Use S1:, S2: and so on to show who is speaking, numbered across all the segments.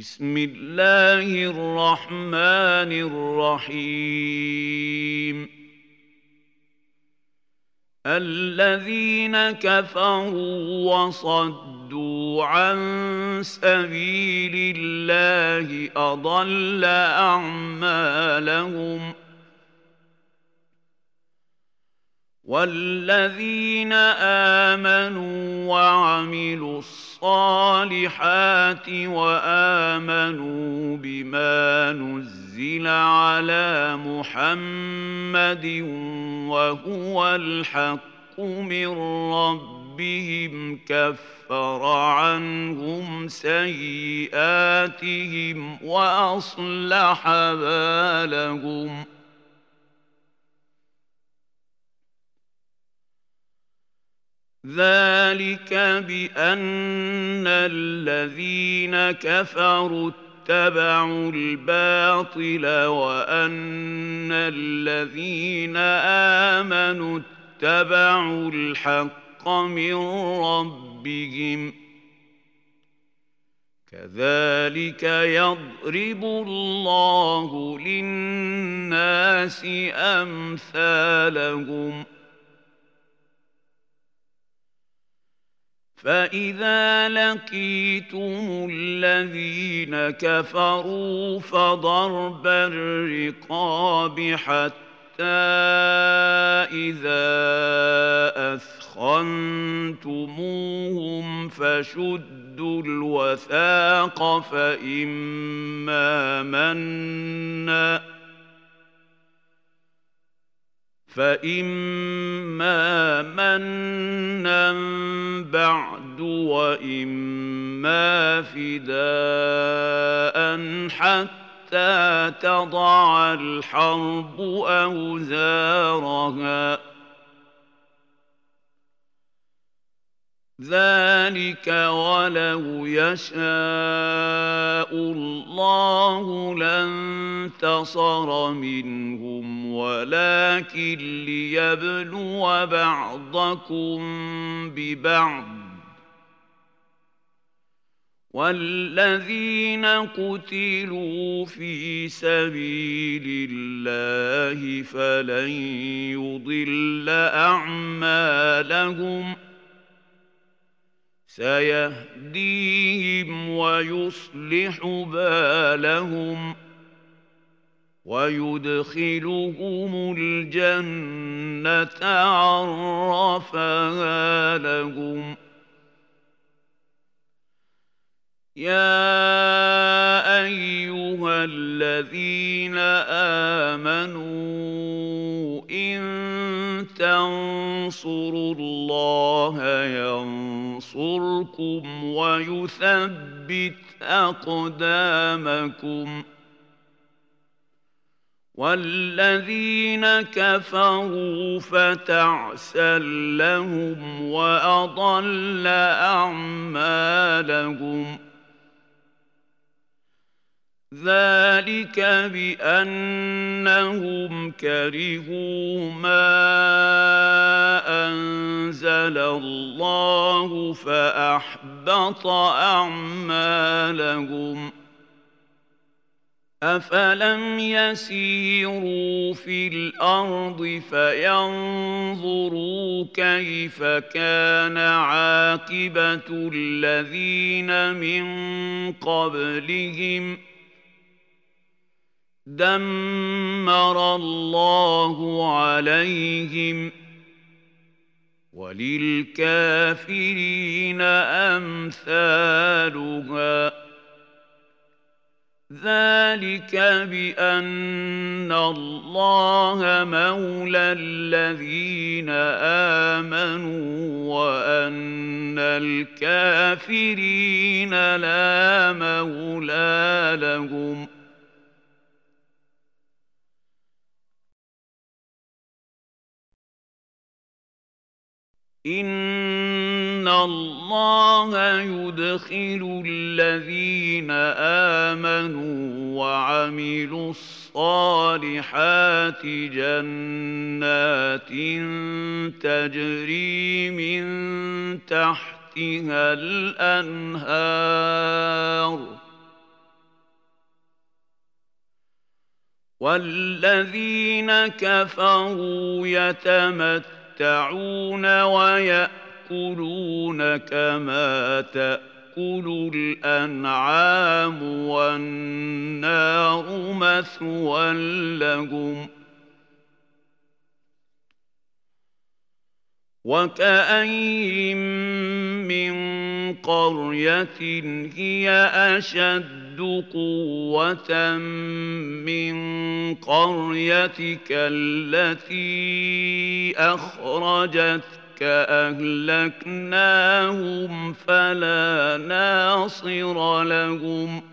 S1: بسم الله الرحمن الرحيم الذين كفروا وصدوا عن سبيل الله أضل أعمالهم والذين آمنوا وعملوا الصالحات وآمنوا بما نزل على محمد وهو الحق من ربهم كفر عنهم سيئاتهم وأصلح بالهم ذلك بأن الذين كفروا اتبعوا الباطل وأن الذين آمنوا اتبعوا الحق من ربهم كذلك يضرب الله للناس أمثالهم فإذا لقيتم الذين كفروا فضرب الرقاب حتى إذا أثخنتموهم فشدوا الوثاق فإما منا بعد وإما فداء حتى تضع الحرب أوزارها ذلك ولو يشاء الله لانتصر منهم ولكن ليبلو بعضكم ببعض والذين قتلوا في سبيل الله فلن يضل أعمالهم سيهديهم ويصلح بالهم ويدخلهم الجنة عرفها لهم يا أيها الذين آمنوا إن تنصروا الله ينصركم ويثبت أقدامكم والذين كفروا فتعسا لهم وأضل أعمالهم ذلك بأنهم كرهوا ما أنزل الله فأحبط أعمالهم أفلم يسيروا في الأرض فينظروا كيف كان عاقبة الذين من قبلهم دمر الله عليهم وللكافرين أمثالها ذلك بأن الله مولى الذين آمنوا وأن الكافرين لا مولى لهم إن الله يدخل الذين آمنوا وعملوا الصالحات جنات تجري من تحتها الأنهار والذين كفروا يتمتعون ويأكلون كما تأكل الأنعام والنار مثوى لهم وكأين من قرية هي أشد قوة من قريتك التي أخرجتك أهلكناهم فلا ناصر لهم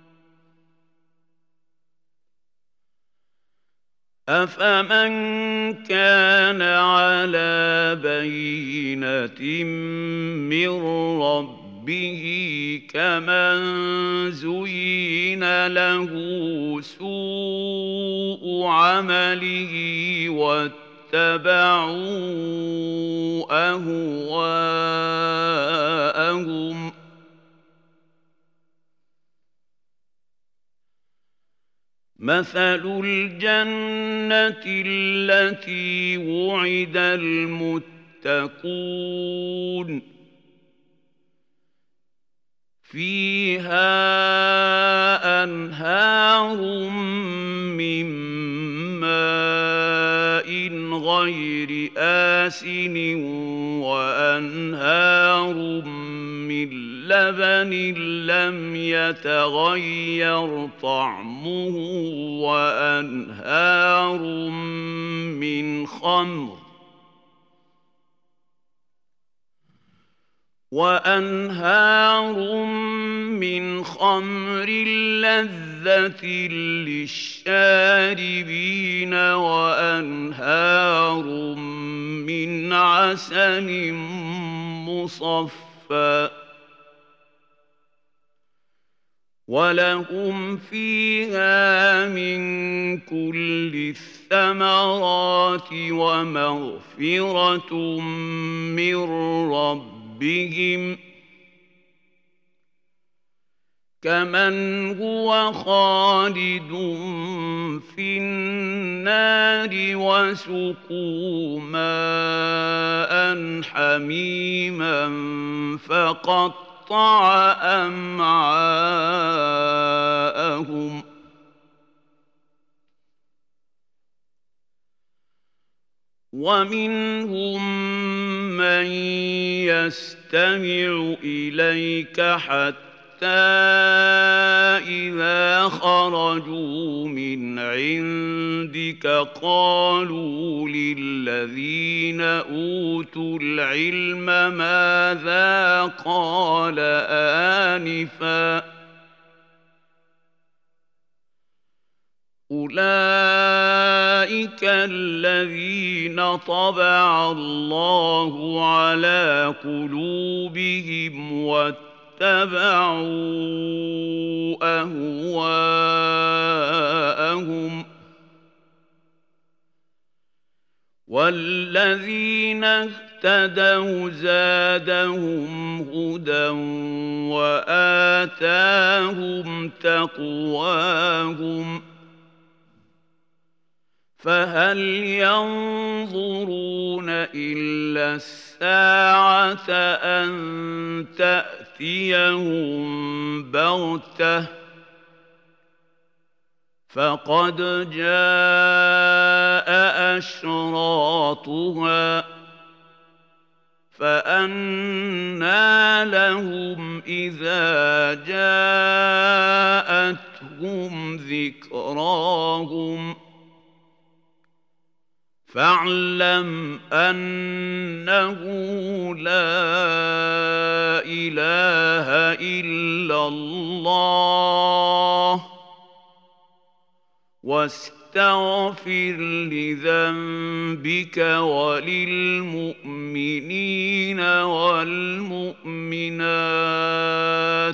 S1: أفمن كان على بينة من ربه كمن زين له سوء عمله واتبعوا أهواءهم مثل الجنة التي وعد المتقون فيها أنهار من ماء غير آسن وأنهار من لبن لم يتغير طعمه وأنهار من خمر لذة للشاربين وأنهار من عسل مصفى ولهم فيها من كل الثمرات ومغفرة من ربهم كمن هو خالد في النار وسقوا ماء حميما فقطع أمعاءهم ومنهم من يستمع إليك حتى إذا خرجوا من عندك قالوا للذين أوتوا العلم ماذا قال آنفا أولئك الذين طبع الله على قلوبهم واتبعوا أهواءهم والذين اهتدوا زادهم هدى وآتاهم تقواهم فهل ينظرون إلا الساعة أن تأتيهم بغتة فقد جاء أشراطها فأنى لهم إذا جاءتهم ذكراهم فاعلم أنه لا إله إلا الله واستغفر لذنبك وللمؤمنين والمؤمنات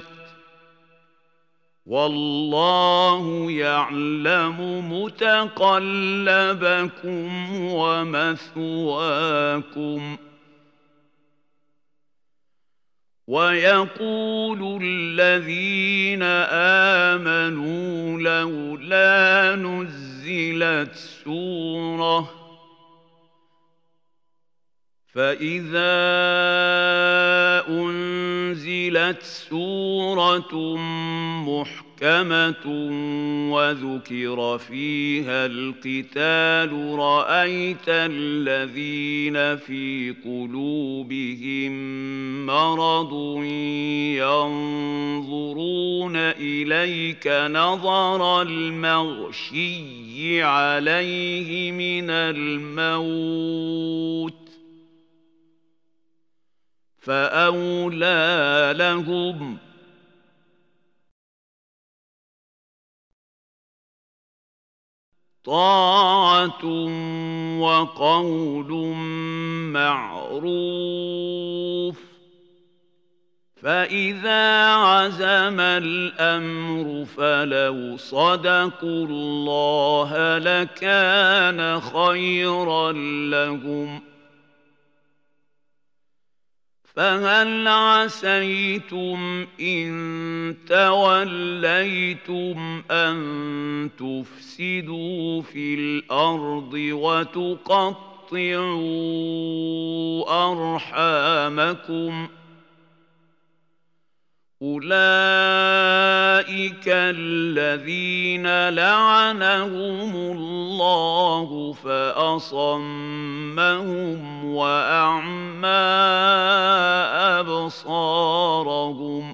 S1: والله يعلم متقلبكم ومثواكم ويقول الذين آمنوا لولا نزل أنزلت سورة محكمة وذكر فيها القتال رأيت الذين في قلوبهم مرض ينظرون إليك نظر المغشي عليه من الموت فأولى لهم طاعة وقول معروف فإذا عزم الأمر فلو صدقوا الله لكان خيرا لهم فهل عسيتم إن توليتم أن تفسدوا في الأرض وتقطعوا أرحامكم أولئك الذين لعنهم الله فأصمهم وأعمى أبصارهم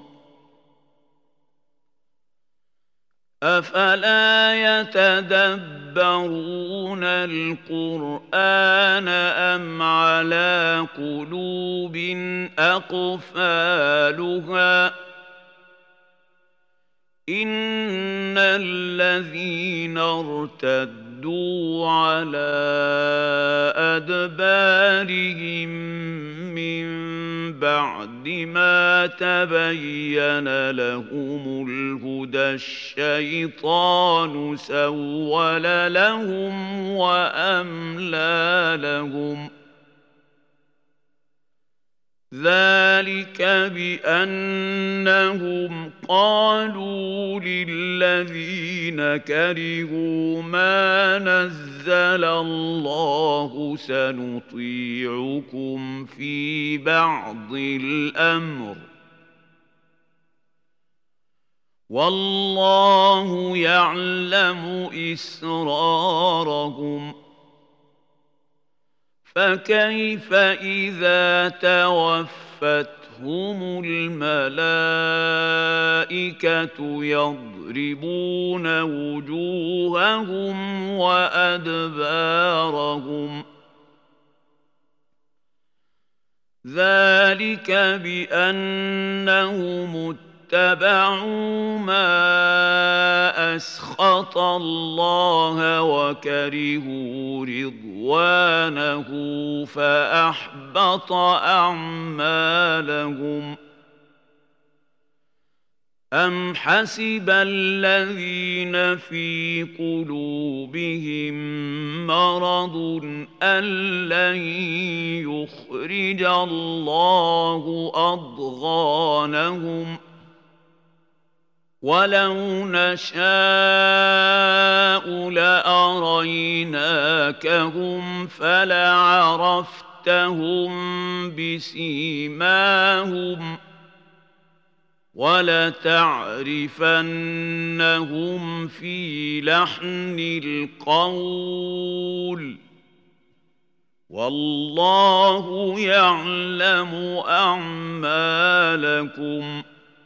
S1: أفلا يتدبرون القرآن أم على قلوب أقفالها إن الذين ارتدوا على أدبارهم من بعد ما تبين لهم الهدى الشيطان سول لهم وأملى لهم ذلك بأنهم قالوا للذين كرهوا ما نزل الله سنطيعكم في بعض الأمر والله يعلم إسرارهم فكيف إذا توفتهم الملائكة يضربون وجوههم وأدبارهم ذلك بأنهم اتبعوا ما أسخط الله وكرهوا رضوانه فأحبط أعمالهم أم حسب الذين في قلوبهم مرض أن لن يخرج الله أضغانهم ولو نشاء لأريناكهم فلعرفتهم بسيماهم ولتعرفنهم في لحن القول والله يعلم أعمالكم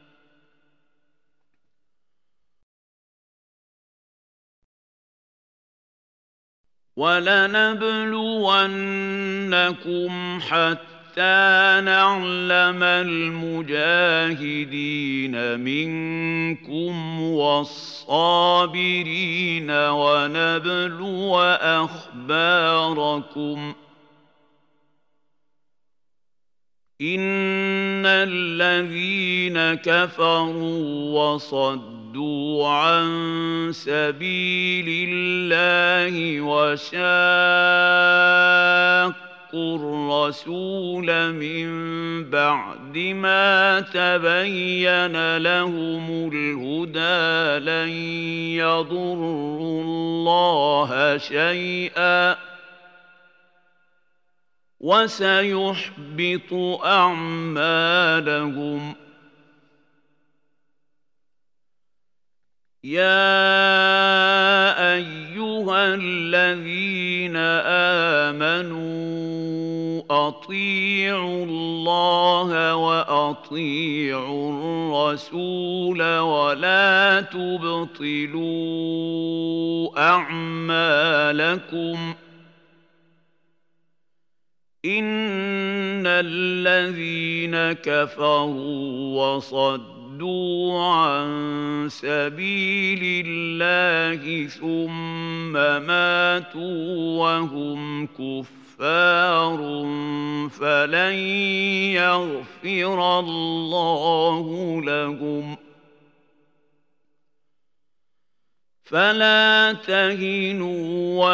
S1: ولنبلونكم حتى نعلم المجاهدين منكم والصابرين ونبلو أخباركم إن الذين كفروا وصدوا عن سبيل الله وشاقوا الرسول من بعد ما تبين لهم الهدى لن يضروا الله شيئا وسيحبط أعمالهم. يا أيها الذين آمنوا أطيعوا الله وأطيعوا الرسول ولا تبطلوا أعمالكم إن الذين كفروا وصدوا عن سبيل الله ثم ماتوا وهم كفار فلن يغفر الله لهم. فلا تهنوا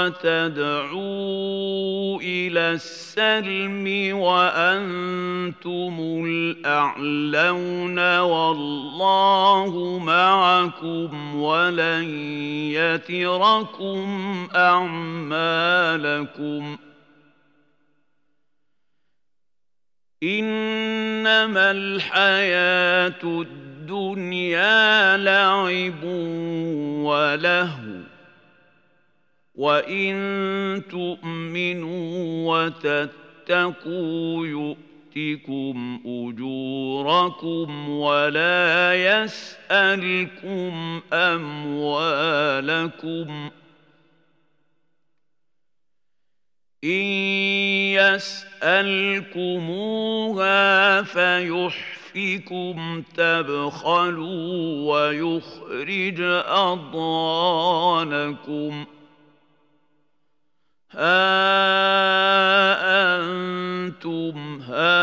S1: وتدعوا إلى السلم وأنتم الأعلون والله معكم ولن يتركم أعمالكم. إنما الحياة الدنيا لعب ولهو وإن تؤمنوا وتتقوا يؤتكم أجوركم ولا يسألكم أموالكم. إن يسألكموها فيحفكم تبخلوا ويخرج أضغانكم. ها أنتم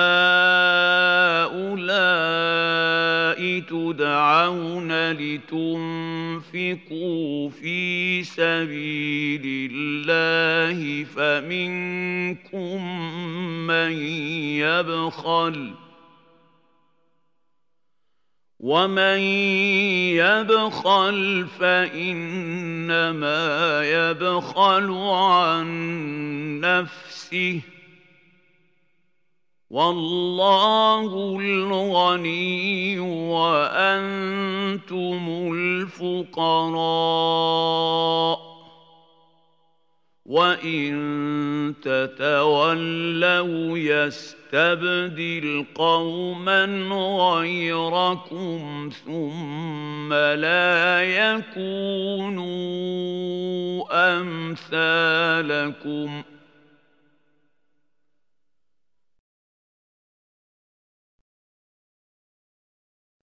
S1: هؤلاء تدعون لتنفقوا في سبيل الله فمنكم من يبخل ومن يبخل فإنما يبخل عن نفسه والله الغني وأنتم الفقراء وإن تتولوا يستبدل قوما غيركم ثم لا يكونوا أمثالكم.